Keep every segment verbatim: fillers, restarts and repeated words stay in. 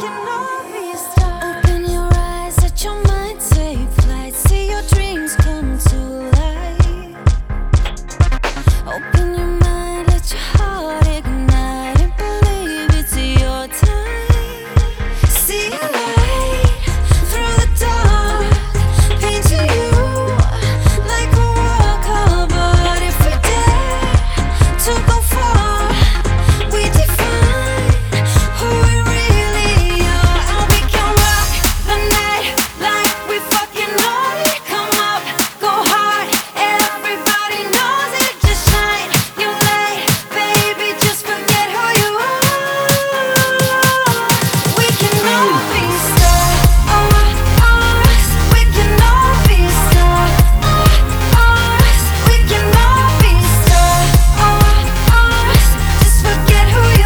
can all be stars. Open your eyes, let your mind take flight. See your dreams come to life. Open your mind, let your heart ignite, and believe it's your time. See a light through the dark, painting you like a wall covered. If we dare to go far, we define who we really are, and we can rock the night like we fucking own it. Come up, go hard, everybody knows it. Just shine your light, baby, just forget who you are. We can all be stars. We can all be stars. We can all be stars. Just forget who you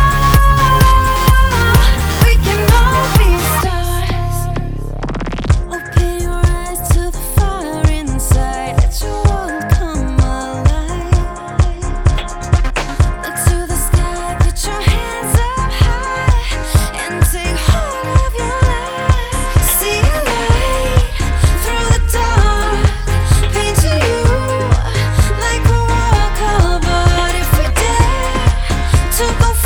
are. We can all be stars. Open your eyes to the fire inside. Let your world come alive. Look to the sky, put your hands up high, and take hold of your life. See a light through the dark, painting you like a wall covered. If we dare to go